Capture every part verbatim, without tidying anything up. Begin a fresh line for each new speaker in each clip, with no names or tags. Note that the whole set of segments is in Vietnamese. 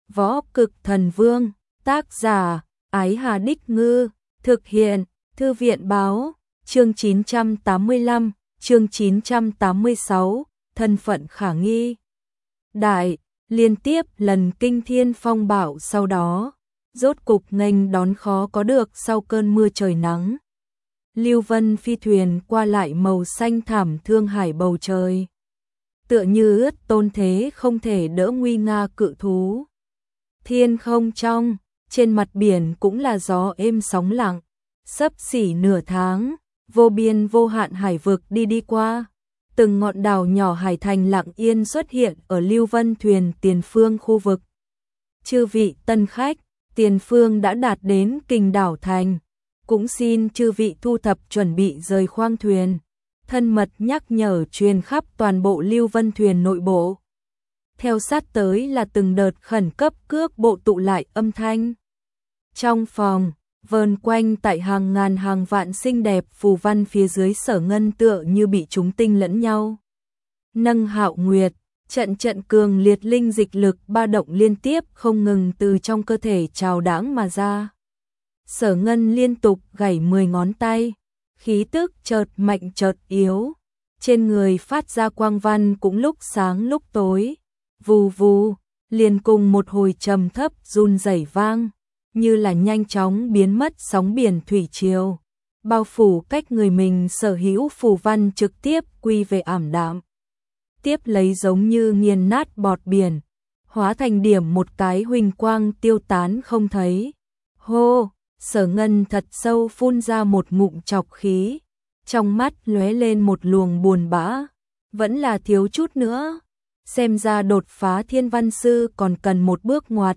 Võ Cực Thần Vương, tác giả, Ái Hà Đích Ngư, thực hiện, Thư viện Báo, chương chín trăm tám mươi lăm, chương chín trăm tám mươi sáu, thân phận khả nghi. Đại, liên tiếp lần kinh thiên phong bạo sau đó, rốt cục nghênh đón khó có được sau cơn mưa trời nắng. Lưu vân phi thuyền qua lại màu xanh thảm thương hải bầu trời. Tựa như ướt tôn thế không thể đỡ nguy nga cự thú. Thiên không trong, trên mặt biển cũng là gió êm sóng lặng, xấp xỉ nửa tháng, vô biên vô hạn hải vực đi đi qua. Từng ngọn đảo nhỏ hải thành lặng yên xuất hiện ở Lưu Vân thuyền tiền phương khu vực. Chư vị tân khách, tiền phương đã đạt đến Kình Đảo Thành, cũng xin chư vị thu thập chuẩn bị rời khoang thuyền. Thân mật nhắc nhở truyền khắp toàn bộ Lưu Vân thuyền nội bộ. Theo sát tới là từng đợt khẩn cấp cước bộ tụ lại âm thanh. Trong phòng, vờn quanh tại hàng ngàn hàng vạn xinh đẹp phù văn phía dưới Sở Ngân tựa như bị chúng tinh lẫn nhau. Nâng hạo nguyệt, trận trận cường liệt linh dịch lực ba động liên tiếp không ngừng từ trong cơ thể trào đãng mà ra. Sở Ngân liên tục gảy mười ngón tay, khí tức chợt mạnh chợt yếu, trên người phát ra quang văn cũng lúc sáng lúc tối, vù vù, liền cùng một hồi trầm thấp run rẩy vang, như là nhanh chóng biến mất sóng biển thủy triều, bao phủ cách người mình sở hữu phù văn trực tiếp quy về ảm đạm. Tiếp lấy giống như nghiền nát bọt biển, hóa thành điểm một cái huỳnh quang tiêu tán không thấy. Hô, Sở Ngân thật sâu phun ra một ngụm trọc khí, trong mắt lóe lên một luồng buồn bã, vẫn là thiếu chút nữa, xem ra đột phá thiên văn sư còn cần một bước ngoặt.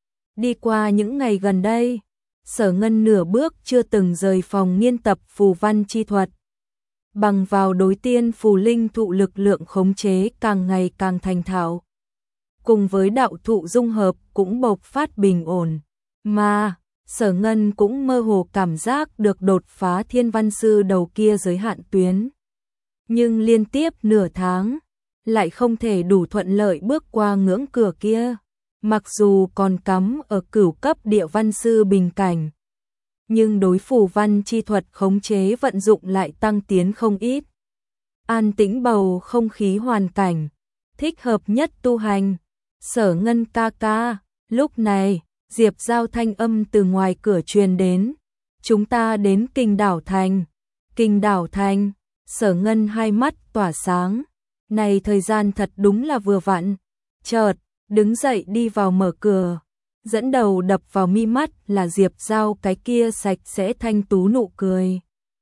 Đi qua những ngày gần đây, Sở Ngân nửa bước chưa từng rời phòng nghiên tập phù văn chi thuật. Bằng vào đối tiên phù linh thụ lực lượng khống chế càng ngày càng thành thạo. Cùng với đạo thụ dung hợp cũng bộc phát bình ổn, mà Sở Ngân cũng mơ hồ cảm giác được đột phá thiên văn sư đầu kia giới hạn tuyến. Nhưng liên tiếp nửa tháng, lại không thể đủ thuận lợi bước qua ngưỡng cửa kia. Mặc dù còn cắm ở cửu cấp địa văn sư bình cảnh, nhưng đối phù văn chi thuật khống chế vận dụng lại tăng tiến không ít. An tĩnh bầu không khí hoàn cảnh, thích hợp nhất tu hành. Sở Ngân ca ca, lúc này, Diệp Giao thanh âm từ ngoài cửa truyền đến. Chúng ta đến Kình Đảo Thành. Kình Đảo Thành, Sở Ngân hai mắt tỏa sáng. Này thời gian thật đúng là vừa vặn. Chợt, đứng dậy đi vào mở cửa, dẫn đầu đập vào mi mắt là Diệp Giao cái kia sạch sẽ thanh tú nụ cười.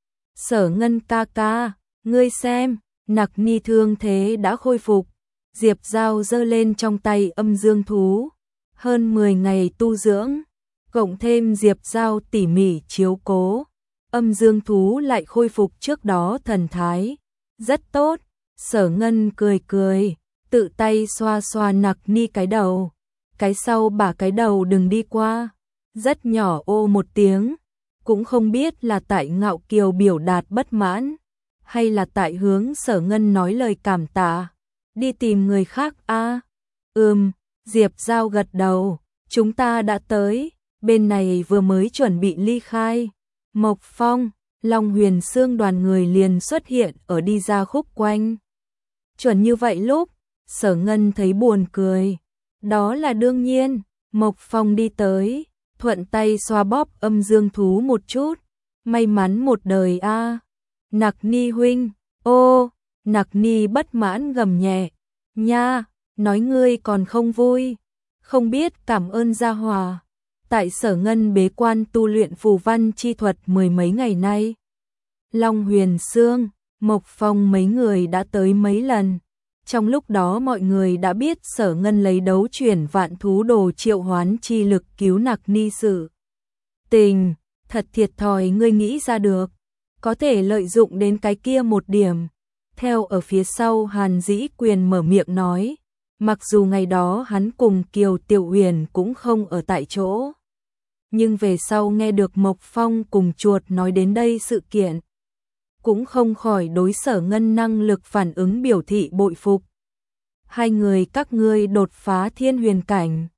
Sở Ngân ca ca, ngươi xem, Nặc Ni thương thế đã khôi phục. Diệp Giao giơ lên trong tay âm dương thú, hơn mười ngày tu dưỡng, cộng thêm Diệp Giao tỉ mỉ chiếu cố, âm dương thú lại khôi phục trước đó thần thái, rất tốt. Sở Ngân cười cười, tự tay xoa xoa Nặc Ni cái đầu, cái sau bả cái đầu đừng đi qua, rất nhỏ ô một tiếng, cũng không biết là tại ngạo kiều biểu đạt bất mãn, hay là tại hướng Sở Ngân nói lời cảm tạ, đi tìm người khác a. À? Ừm, Diệp Giao gật đầu, chúng ta đã tới, bên này vừa mới chuẩn bị ly khai. Mộc Phong, Long Huyền Xương đoàn người liền xuất hiện ở đi ra khúc quanh. Chuẩn như vậy lúc, Sở Ngân thấy buồn cười. Đó là đương nhiên, Mộc Phong đi tới, thuận tay xoa bóp âm dương thú một chút. May mắn một đời a. À. Nặc Ni huynh, ô, Nặc Ni bất mãn gầm nhẹ. Nha, nói ngươi còn không vui, không biết cảm ơn gia hòa. Tại Sở Ngân bế quan tu luyện phù văn chi thuật mười mấy ngày nay. Long Huyền Xương, Mộc Phong mấy người đã tới mấy lần. Trong lúc đó mọi người đã biết Sở Ngân lấy đấu chuyển vạn thú đồ triệu hoán chi lực cứu Nặc Ni sự tình, thật thiệt thòi ngươi nghĩ ra được, có thể lợi dụng đến cái kia một điểm. Theo ở phía sau Hàn Dĩ Quyền mở miệng nói, mặc dù ngày đó hắn cùng Kiều Tiểu Huyền cũng không ở tại chỗ, nhưng về sau nghe được Mộc Phong cùng chuột nói đến đây sự kiện, cũng không khỏi đối Sở Ngân năng lực phản ứng biểu thị bội phục. Hai người các ngươi đột phá thiên huyền cảnh,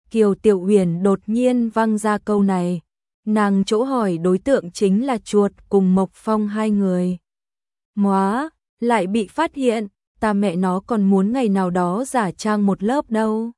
Kiều Tiểu Uyển đột nhiên văng ra câu này. Nàng chỗ hỏi đối tượng chính là chuột cùng Mộc Phong hai người. Móa, lại bị phát hiện, ta mẹ nó còn muốn ngày nào đó giả trang một lớp đâu.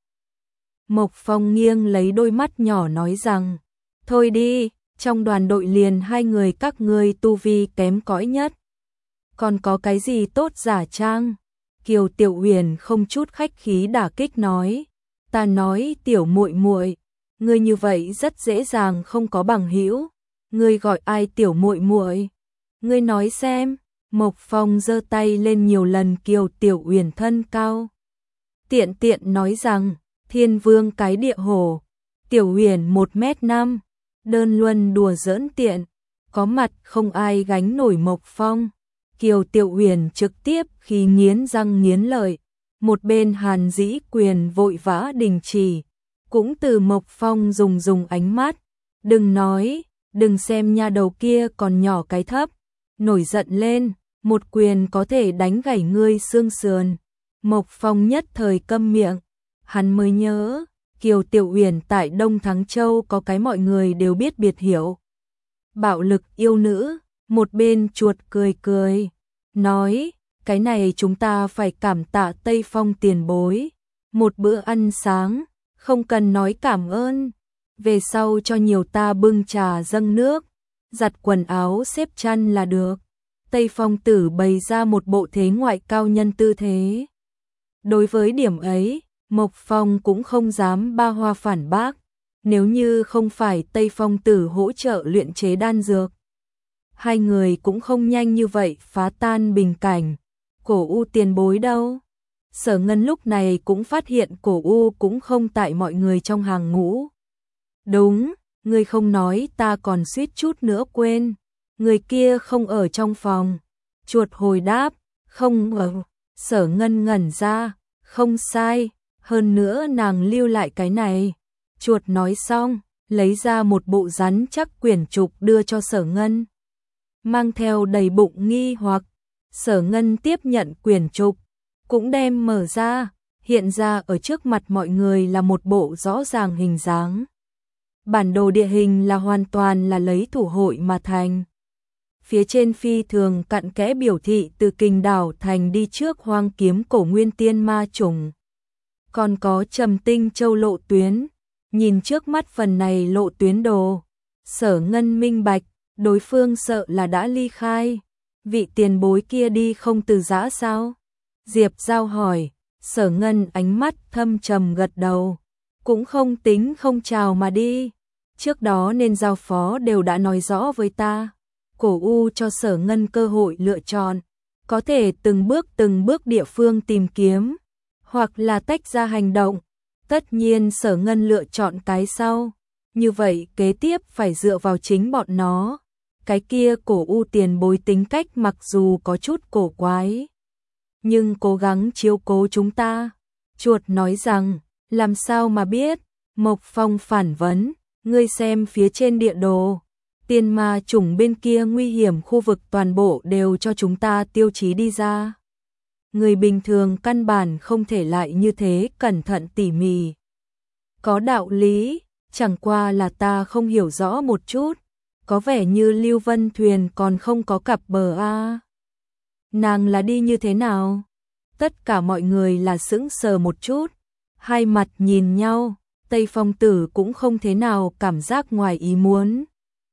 Mộc Phong nghiêng lấy đôi mắt nhỏ nói rằng, thôi đi, trong đoàn đội liền hai người các ngươi tu vi kém cỏi nhất. Còn có cái gì tốt giả trang? Kiều Tiểu Uyển không chút khách khí đả kích nói, ta nói tiểu muội muội, ngươi như vậy rất dễ dàng không có bằng hữu, ngươi gọi ai tiểu muội muội? Ngươi nói xem. Mộc Phong giơ tay lên nhiều lần Kiều Tiểu Uyển thân cao. Tiện tiện nói rằng, thiên vương cái địa hổ, Tiểu Uyển một mét năm, đơn luân đùa giỡn tiện, có mặt không ai gánh nổi Mộc Phong. Kiều Tiểu Uyển trực tiếp khi nghiến răng nghiến lợi, một bên Hàn Dĩ Quyền vội vã đình chỉ, cũng từ Mộc Phong dùng dùng ánh mắt, đừng nói, đừng xem nha đầu kia còn nhỏ cái thấp, nổi giận lên, một quyền có thể đánh gãy ngươi xương sườn. Mộc Phong nhất thời câm miệng, hắn mới nhớ, Kiều Tiểu Uyển tại Đông Thắng Châu có cái mọi người đều biết biệt hiệu. Bạo lực yêu nữ, một bên chuột cười cười, nói, cái này chúng ta phải cảm tạ Tây Phong tiền bối, một bữa ăn sáng, không cần nói cảm ơn, về sau cho nhiều ta bưng trà dâng nước, giặt quần áo xếp chăn là được. Tây Phong tử bày ra một bộ thế ngoại cao nhân tư thế. Đối với điểm ấy, Mộc Phong cũng không dám ba hoa phản bác, nếu như không phải Tây Phong tử hỗ trợ luyện chế đan dược. Hai người cũng không nhanh như vậy phá tan bình cảnh. Cổ U tiền bối đâu? Sở Ngân lúc này cũng phát hiện Cổ U cũng không tại mọi người trong hàng ngũ. Đúng, ngươi không nói ta còn suýt chút nữa quên. Người kia không ở trong phòng. Chuột hồi đáp, không ở. Sở Ngân ngẩn ra, không sai, hơn nữa nàng lưu lại cái này. Chuột nói xong, lấy ra một bộ rắn chắc quyển trục đưa cho Sở Ngân. Mang theo đầy bụng nghi hoặc, Sở Ngân tiếp nhận quyển trục, cũng đem mở ra, hiện ra ở trước mặt mọi người là một bộ rõ ràng hình dáng. Bản đồ địa hình là hoàn toàn là lấy thủ hội mà thành. Phía trên phi thường cặn kẽ biểu thị từ Kình Đảo thành đi trước Hoang Kiếm Cổ Nguyên Tiên Ma Chủng. Còn có Trầm Tinh Châu lộ tuyến, nhìn trước mắt phần này lộ tuyến đồ, Sở Ngân minh bạch, đối phương sợ là đã ly khai. Vị tiền bối kia đi không từ giã sao? Diệp Giao hỏi, Sở Ngân ánh mắt thâm trầm gật đầu, cũng không tính không chào mà đi. Trước đó nên giao phó đều đã nói rõ với ta. Cổ U cho Sở Ngân cơ hội lựa chọn, có thể từng bước từng bước địa phương tìm kiếm, hoặc là tách ra hành động. Tất nhiên Sở Ngân lựa chọn cái sau, như vậy kế tiếp phải dựa vào chính bọn nó. Cái kia Cổ U tiền bối tính cách mặc dù có chút cổ quái, nhưng cố gắng chiếu cố chúng ta. Chuột nói rằng, làm sao mà biết? Mộc Phong phản vấn, ngươi xem phía trên địa đồ, tiên ma chủng bên kia nguy hiểm khu vực toàn bộ đều cho chúng ta tiêu chí đi ra. Người bình thường căn bản không thể lại như thế cẩn thận tỉ mỉ. Có đạo lý, chẳng qua là ta không hiểu rõ một chút, có vẻ như Lưu Vân Thuyền còn không có cặp bờ a. Nàng là đi như thế nào? Tất cả mọi người là sững sờ một chút, hai mặt nhìn nhau, Tây Phong tử cũng không thế nào cảm giác ngoài ý muốn.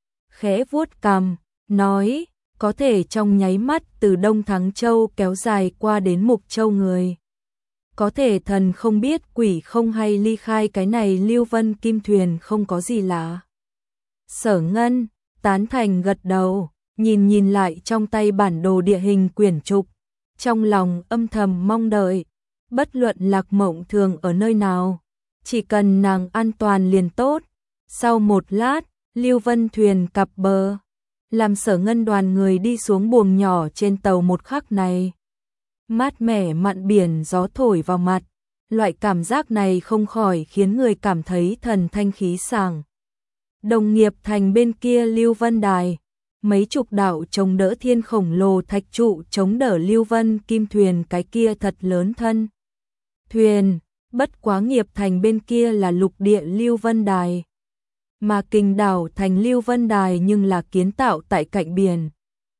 Khẽ vuốt cằm, nói, có thể trong nháy mắt từ Đông Thắng Châu kéo dài qua đến Mục Châu người. Có thể thần không biết quỷ không hay ly khai cái này Lưu Vân Kim Thuyền không có gì lạ. Sở Ngân, tán thành gật đầu, nhìn nhìn lại trong tay bản đồ địa hình quyển trục, trong lòng âm thầm mong đợi, bất luận Lạc Mộng Thường ở nơi nào, chỉ cần nàng an toàn liền tốt. Sau một lát, Lưu Vân Thuyền cập bờ, làm Sở Ngân đoàn người đi xuống buồng nhỏ trên tàu một khắc này. Mát mẻ mặn biển gió thổi vào mặt, loại cảm giác này không khỏi khiến người cảm thấy thần thanh khí sảng. Đồng nghiệp thành bên kia Lưu Vân Đài, mấy chục đạo chống đỡ thiên khổng lồ thạch trụ chống đỡ Lưu Vân Kim Thuyền cái kia thật lớn thân. Thuyền, Bất quá Nghiệp Thành bên kia là lục địa Lưu Vân Đài, mà Kình đảo thành Lưu Vân Đài nhưng là kiến tạo tại cạnh biển.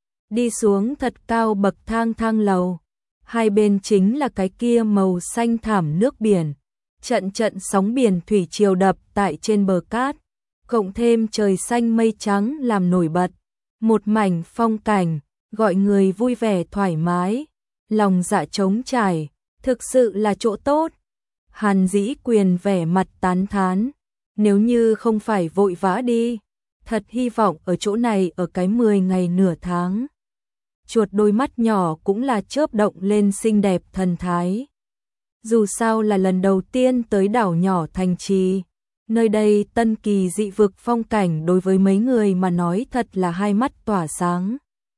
Đi xuống thật cao bậc thang thang lầu, hai bên chính là cái kia màu xanh thảm nước biển, trận trận sóng biển thủy triều đập tại trên bờ cát, cộng thêm trời xanh mây trắng làm nổi bật, một mảnh phong cảnh, gọi người vui vẻ thoải mái, lòng dạ trống trải, thực sự là chỗ tốt. Hàn Dĩ Quyền vẻ mặt tán thán, nếu như không phải vội vã đi, thật hy vọng ở chỗ này ở cái mười ngày nửa tháng. Chuột đôi mắt nhỏ cũng là chớp động lên xinh đẹp thần thái. Dù sao là lần đầu tiên tới đảo nhỏ Thành Trì, nơi đây tân kỳ dị vực phong cảnh đối với mấy người mà nói thật là hai mắt tỏa sáng.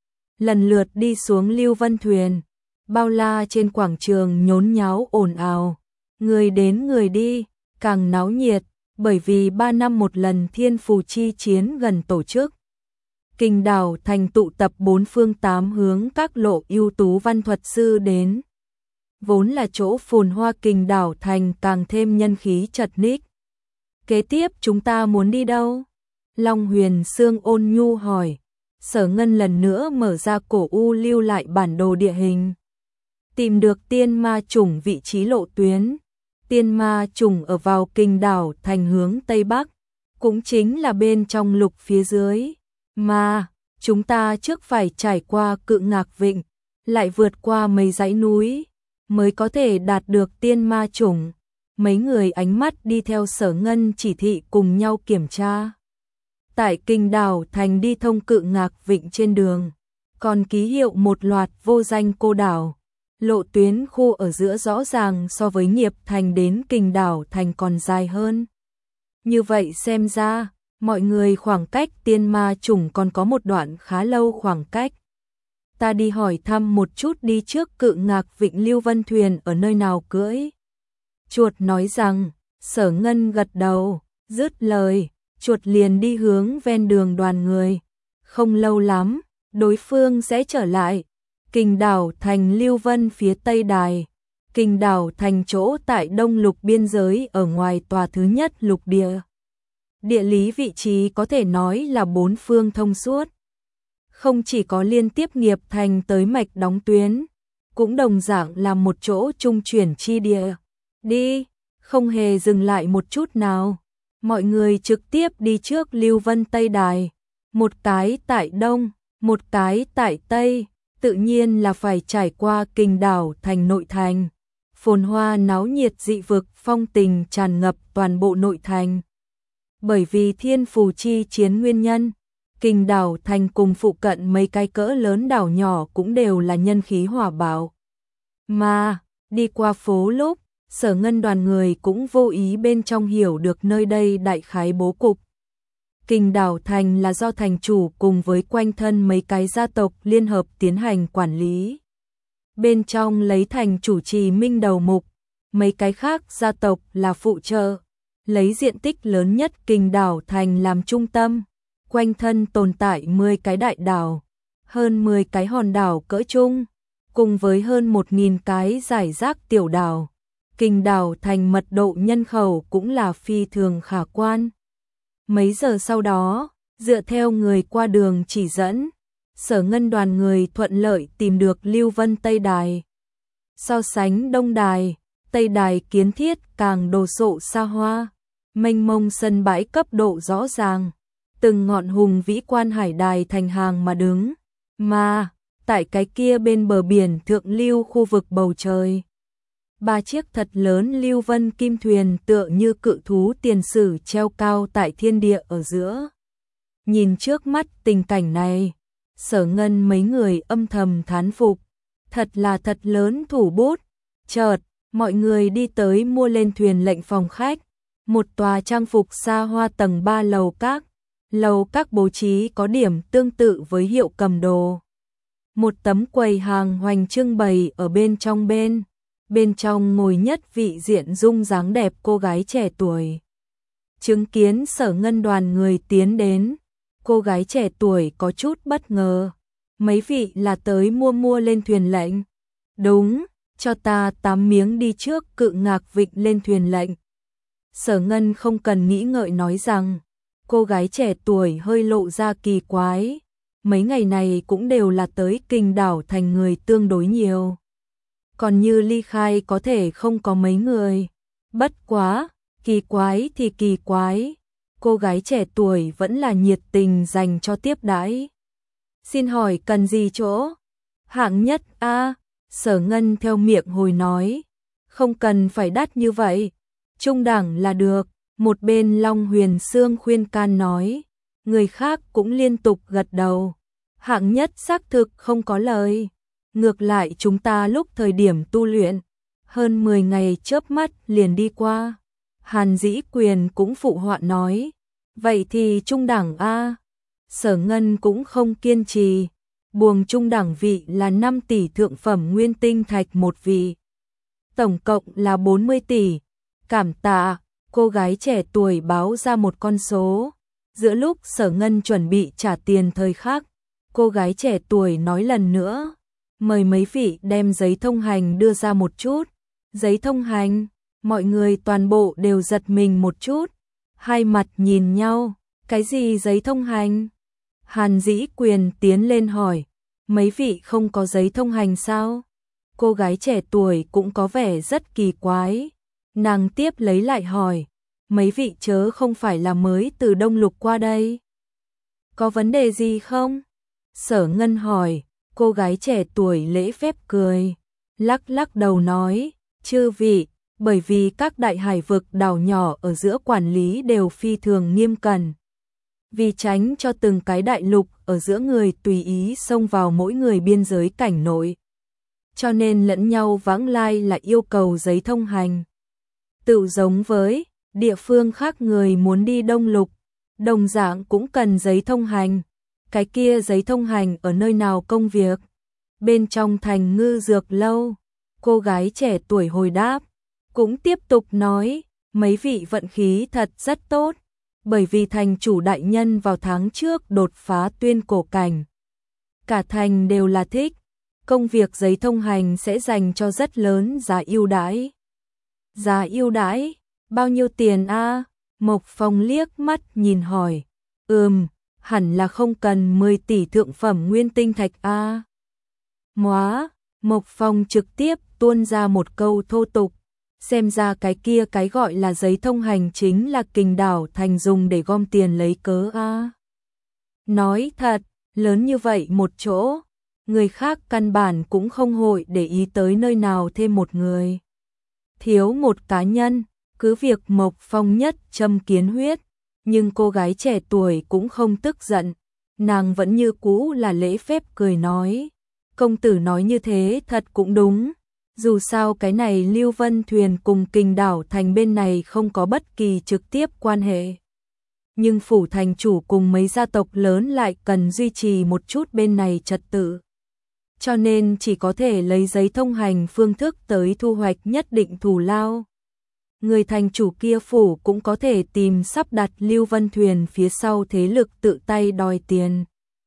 Lần lượt đi xuống Lưu Vân thuyền, bao la trên quảng trường nhốn nháo ồn ào, người đến người đi, càng náo nhiệt, bởi vì ba năm một lần Thiên Phù chi chiến gần tổ chức. Kình đảo thành tụ tập bốn phương tám hướng các lộ ưu tú văn thuật sư đến. Vốn là chỗ phồn hoa Kình đảo thành càng thêm nhân khí chật ních. Kế tiếp chúng ta muốn đi đâu? Long Huyền Sương ôn nhu hỏi. Sở Ngân lần nữa mở ra cổ u lưu lại bản đồ địa hình. Tìm được tiên ma chủng vị trí lộ tuyến. Tiên ma chủng ở vào Kình đảo thành hướng Tây Bắc, cũng chính là bên trong lục phía dưới. Mà, chúng ta trước phải trải qua Cự Ngạc Vịnh, lại vượt qua mấy dãy núi, mới có thể đạt được tiên ma chủng. Mấy người ánh mắt đi theo Sở Ngân chỉ thị cùng nhau kiểm tra. Tại Kình đảo thành đi thông Cự Ngạc Vịnh trên đường, còn ký hiệu một loạt vô danh cô đảo. Lộ tuyến khu ở giữa rõ ràng so với Nghiệp Thành đến Kình đảo thành còn dài hơn. Như vậy xem ra, mọi người khoảng cách tiên ma chủng còn có một đoạn khá lâu khoảng cách. Ta đi hỏi thăm một chút đi trước Cự Ngạc Vịnh Lưu Vân thuyền ở nơi nào cưỡi. Chuột nói rằng, Sở Ngân gật đầu, dứt lời, chuột liền đi hướng ven đường đoàn người. Không lâu lắm, đối phương sẽ trở lại. Kình đảo thành Lưu Vân phía Tây Đài. Kình đảo thành chỗ tại đông lục biên giới ở ngoài tòa thứ nhất lục địa. Địa lý vị trí có thể nói là bốn phương thông suốt. Không chỉ có liên tiếp Nghiệp Thành tới mạch đóng tuyến, cũng đồng dạng là một chỗ trung chuyển chi địa. Đi, không hề dừng lại một chút nào. Mọi người trực tiếp đi trước Lưu Vân Tây Đài. Một cái tại đông, một cái tại tây, tự nhiên là phải trải qua Kình đảo thành nội thành. Phồn hoa náo nhiệt dị vực phong tình tràn ngập toàn bộ nội thành. Bởi vì Thiên Phù chi chiến nguyên nhân, Kình đảo thành cùng phụ cận mấy cái cỡ lớn đảo nhỏ cũng đều là nhân khí hỏa bạo. Mà, đi qua phố lúc, Sở Ngân đoàn người cũng vô ý bên trong hiểu được nơi đây đại khái bố cục. Kình đảo thành là do thành chủ cùng với quanh thân mấy cái gia tộc liên hợp tiến hành quản lý. Bên trong lấy thành chủ trì minh đầu mục, mấy cái khác gia tộc là phụ trợ, lấy diện tích lớn nhất Kình đảo thành làm trung tâm, quanh thân tồn tại mười cái đại đảo, hơn mười cái hòn đảo cỡ trung, cùng với hơn một nghìn cái giải rác tiểu đảo. Kình đảo thành mật độ nhân khẩu cũng là phi thường khả quan. Mấy giờ sau đó, dựa theo người qua đường chỉ dẫn, Sở Ngân đoàn người thuận lợi tìm được Lưu Vân Tây Đài. So sánh Đông Đài, Tây Đài kiến thiết càng đồ sộ xa hoa, mênh mông sân bãi cấp độ rõ ràng, từng ngọn hùng vĩ quan hải đài thành hàng mà đứng, mà tại cái kia bên bờ biển thượng lưu khu vực bầu trời, ba chiếc thật lớn Lưu Vân kim thuyền tựa như cự thú tiền sử treo cao tại thiên địa ở giữa. Nhìn trước mắt tình cảnh này, Sở Ngân mấy người âm thầm thán phục, thật là thật lớn thủ bút. Chợt, mọi người đi tới mua lên thuyền lệnh phòng khách, một tòa trang phục xa hoa tầng ba lầu các. Lầu các bố trí có điểm tương tự với hiệu cầm đồ. Một tấm quầy hàng hoành trưng bày ở bên trong bên. Bên trong ngồi nhất vị diện dung dáng đẹp cô gái trẻ tuổi. Chứng kiến Sở Ngân đoàn người tiến đến, cô gái trẻ tuổi có chút bất ngờ. Mấy vị là tới mua mua lên thuyền lệnh. Đúng, cho ta tám miếng đi trước. Cự Ngạc vịnh lên thuyền lệnh. Sở Ngân không cần nghĩ ngợi nói rằng, cô gái trẻ tuổi hơi lộ ra kỳ quái, mấy ngày này cũng đều là tới Kinh Đảo Thành người tương đối nhiều. Còn như ly khai có thể không có mấy người. Bất quá, kỳ quái thì kỳ quái, cô gái trẻ tuổi vẫn là nhiệt tình dành cho tiếp đãi. Xin hỏi cần gì chỗ? Hạng nhất a à, Sở Ngân theo miệng hồi nói, không cần phải đắt như vậy, trung đẳng là được. Một bên Long Huyền Sương khuyên can nói, người khác cũng liên tục gật đầu. Hạng nhất xác thực không có lời. Ngược lại chúng ta lúc thời điểm tu luyện, hơn mười ngày chớp mắt liền đi qua. Hàn Dĩ Quyền cũng phụ họa nói, vậy thì trung đẳng a. Sở Ngân cũng không kiên trì, buồng trung đẳng vị là năm tỷ thượng phẩm nguyên tinh thạch một vị. Tổng cộng là bốn mươi tỷ. Cảm tạ. Cô gái trẻ tuổi báo ra một con số. Giữa lúc Sở Ngân chuẩn bị trả tiền thời khắc, cô gái trẻ tuổi nói lần nữa, mời mấy vị đem giấy thông hành đưa ra một chút. Giấy thông hành? Mọi người toàn bộ đều giật mình một chút, hai mặt nhìn nhau, cái gì giấy thông hành? Hàn Dĩ Quyền tiến lên hỏi, mấy vị không có giấy thông hành sao? Cô gái trẻ tuổi cũng có vẻ rất kỳ quái. Nàng tiếp lấy lại hỏi, mấy vị chớ không phải là mới từ Đông Lục qua đây? Có vấn đề gì không? Sở Ngân hỏi, cô gái trẻ tuổi lễ phép cười, lắc lắc đầu nói, chư vị, bởi vì các đại hải vực đảo nhỏ ở giữa quản lý đều phi thường nghiêm cẩn. Vì tránh cho từng cái đại lục ở giữa người tùy ý xông vào mỗi người biên giới cảnh nội, cho nên lẫn nhau vãng lai là yêu cầu giấy thông hành. Tự giống với địa phương khác người muốn đi Đông Lục, đồng dạng cũng cần giấy thông hành. Cái kia giấy thông hành ở nơi nào công việc? Bên trong thành Ngư Dược Lâu. Cô gái trẻ tuổi hồi đáp, cũng tiếp tục nói, mấy vị vận khí thật rất tốt, bởi vì thành chủ đại nhân vào tháng trước đột phá tuyên cổ cảnh. Cả thành đều là thích, công việc giấy thông hành sẽ dành cho rất lớn giá ưu đãi. Giá ưu đãi? Bao nhiêu tiền a? Mộc Phong liếc mắt nhìn hỏi, ừm, hẳn là không cần mười tỷ thượng phẩm nguyên tinh thạch a. Móa, Mộc Phong trực tiếp tuôn ra một câu thô tục, xem ra cái kia cái gọi là giấy thông hành chính là Kinh Đảo Thành dùng để gom tiền lấy cớ a. Nói thật, lớn như vậy một chỗ, người khác căn bản cũng không hội để ý tới nơi nào thêm một người. Thiếu một cá nhân, cứ việc Mộc Phong nhất châm kiến huyết, nhưng cô gái trẻ tuổi cũng không tức giận, nàng vẫn như cũ là lễ phép cười nói, công tử nói như thế thật cũng đúng, dù sao cái này Lưu Vân Thuyền cùng Kinh Đảo Thành bên này không có bất kỳ trực tiếp quan hệ. Nhưng phủ thành chủ cùng mấy gia tộc lớn lại cần duy trì một chút bên này trật tự. Cho nên chỉ có thể lấy giấy thông hành phương thức tới thu hoạch nhất định thù lao. Người thành chủ kia phủ cũng có thể tìm sắp đặt Lưu Vân Thuyền phía sau thế lực tự tay đòi tiền.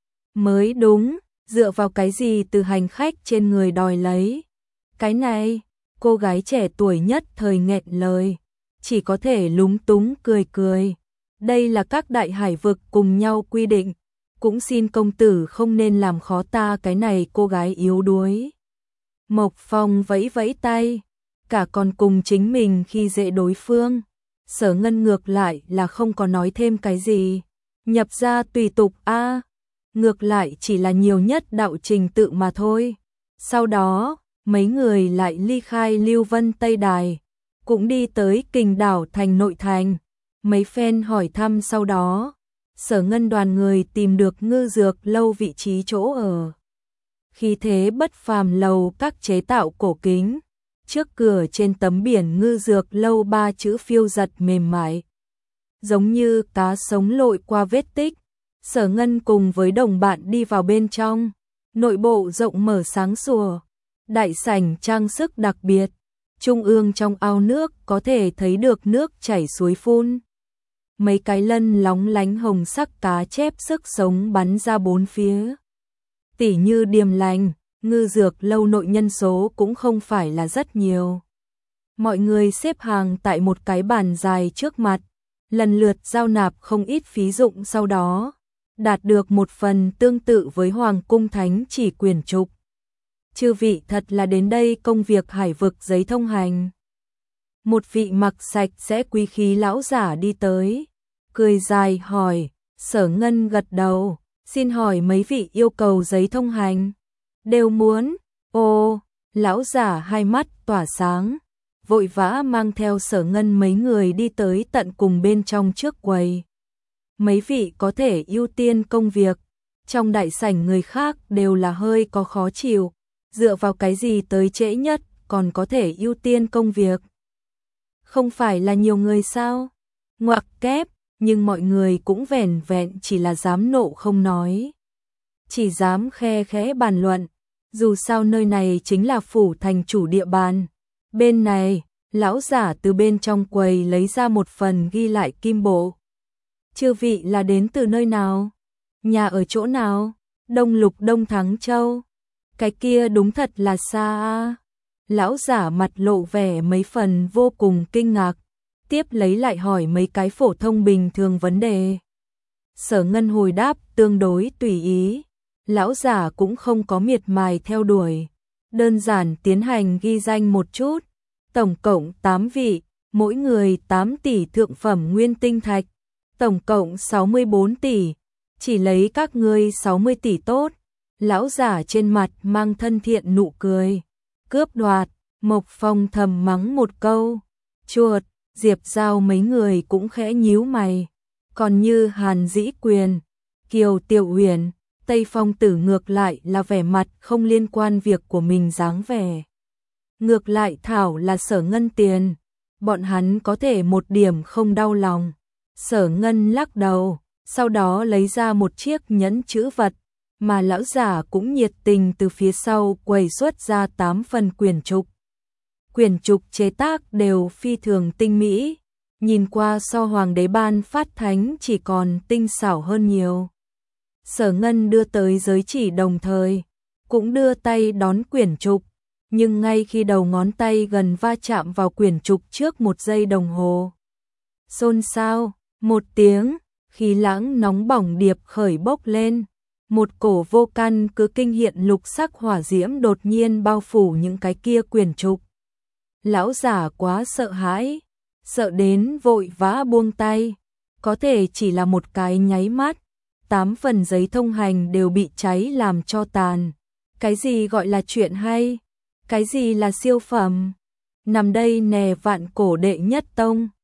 Mới đúng, dựa vào cái gì từ hành khách trên người đòi lấy. Cái này, cô gái trẻ tuổi nhất thời nghẹn lời, chỉ có thể lúng túng cười cười. Đây là các đại hải vực cùng nhau quy định, cũng xin công tử không nên làm khó ta cái này cô gái yếu đuối. Mộc Phong vẫy vẫy tay, cả còn cùng chính mình khi dễ đối phương. Sở Ngân ngược lại là không có nói thêm cái gì, nhập ra tùy tục a, ngược lại chỉ là nhiều nhất đạo trình tự mà thôi. Sau đó, mấy người lại ly khai Lưu Vân Tây Đài, cũng đi tới Kinh Đảo Thành nội thành. Mấy phen hỏi thăm sau đó, Sở Ngân đoàn người tìm được Ngư Dược Lâu vị trí chỗ ở. Khí thế bất phàm lầu các chế tạo cổ kính, trước cửa trên tấm biển Ngư Dược Lâu ba chữ phiêu giật mềm mại, giống như cá sống lội qua vết tích. Sở Ngân cùng với đồng bạn đi vào bên trong, nội bộ rộng mở sáng sủa, đại sảnh trang sức đặc biệt, trung ương trong ao nước có thể thấy được nước chảy suối phun. Mấy cái lân lóng lánh hồng sắc cá chép sức sống bắn ra bốn phía. Tỉ như Điềm Lành, Ngư Dược lâu nội nhân số cũng không phải là rất nhiều. Mọi người xếp hàng tại một cái bàn dài trước mặt, lần lượt giao nạp không ít phí dụng, sau đó đạt được một phần tương tự với Hoàng cung thánh chỉ quyển trục. Chư vị thật là đến đây công việc hải vực giấy thông hành. Một vị mặc sạch sẽ quý khí lão giả đi tới, cười dài hỏi. Sở Ngân gật đầu, xin hỏi mấy vị yêu cầu giấy thông hành? Đều muốn. Ồ, lão giả hai mắt tỏa sáng, vội vã mang theo Sở Ngân mấy người đi tới tận cùng bên trong trước quầy. Mấy vị có thể ưu tiên công việc, trong đại sảnh người khác đều là hơi có khó chịu, dựa vào cái gì tới trễ nhất còn có thể ưu tiên công việc? Không phải là nhiều người sao? Ngoặc kép, nhưng mọi người cũng vẻn vẹn chỉ là dám nộ không nói. Chỉ dám khe khẽ bàn luận, dù sao nơi này chính là phủ thành chủ địa bàn. Bên này, lão giả từ bên trong quầy lấy ra một phần ghi lại kim bộ. Chư vị là đến từ nơi nào? Nhà ở chỗ nào? Đông Lục Đông Thắng Châu. Cái kia đúng thật là xa à? Lão giả mặt lộ vẻ mấy phần vô cùng kinh ngạc, tiếp lấy lại hỏi mấy cái phổ thông bình thường vấn đề. Sở Ngân hồi đáp tương đối tùy ý, lão giả cũng không có miệt mài theo đuổi, đơn giản tiến hành ghi danh một chút, tổng cộng tám vị, mỗi người tám tỷ thượng phẩm nguyên tinh thạch, tổng cộng sáu mươi bốn tỷ, chỉ lấy các ngươi sáu mươi tỷ tốt. Lão giả trên mặt mang thân thiện nụ cười, cướp đoạt. Mộc Phong thầm mắng một câu, chuột. Diệp Giao mấy người cũng khẽ nhíu mày, còn như Hàn Dĩ Quyền, Kiều Tiểu Huyền, Tây Phong Tử ngược lại là vẻ mặt không liên quan việc của mình dáng vẻ. Ngược lại thảo là Sở Ngân tiền, bọn hắn có thể một điểm không đau lòng. Sở Ngân lắc đầu, sau đó lấy ra một chiếc nhẫn chữ vật, mà lão giả cũng nhiệt tình từ phía sau quầy xuất ra tám phần quyển trục. Quyển trục chế tác đều phi thường tinh mỹ, nhìn qua so Hoàng đế ban phát thánh chỉ còn tinh xảo hơn nhiều. Sở Ngân đưa tới giới chỉ đồng thời, cũng đưa tay đón quyển trục, nhưng ngay khi đầu ngón tay gần va chạm vào quyển trục trước một giây đồng hồ. Xôn xao, một tiếng, khí lãng nóng bỏng điệp khởi bốc lên, một cổ vô căn cứ kinh hiện lục sắc hỏa diễm đột nhiên bao phủ những cái kia quyển trục. Lão giả quá sợ hãi, sợ đến vội vã buông tay, có thể chỉ là một cái nháy mắt, tám phần giấy thông hành đều bị cháy làm cho tàn. Cái gì gọi là chuyện hay? Cái gì là siêu phẩm? Nằm đây nè vạn cổ đệ nhất tông,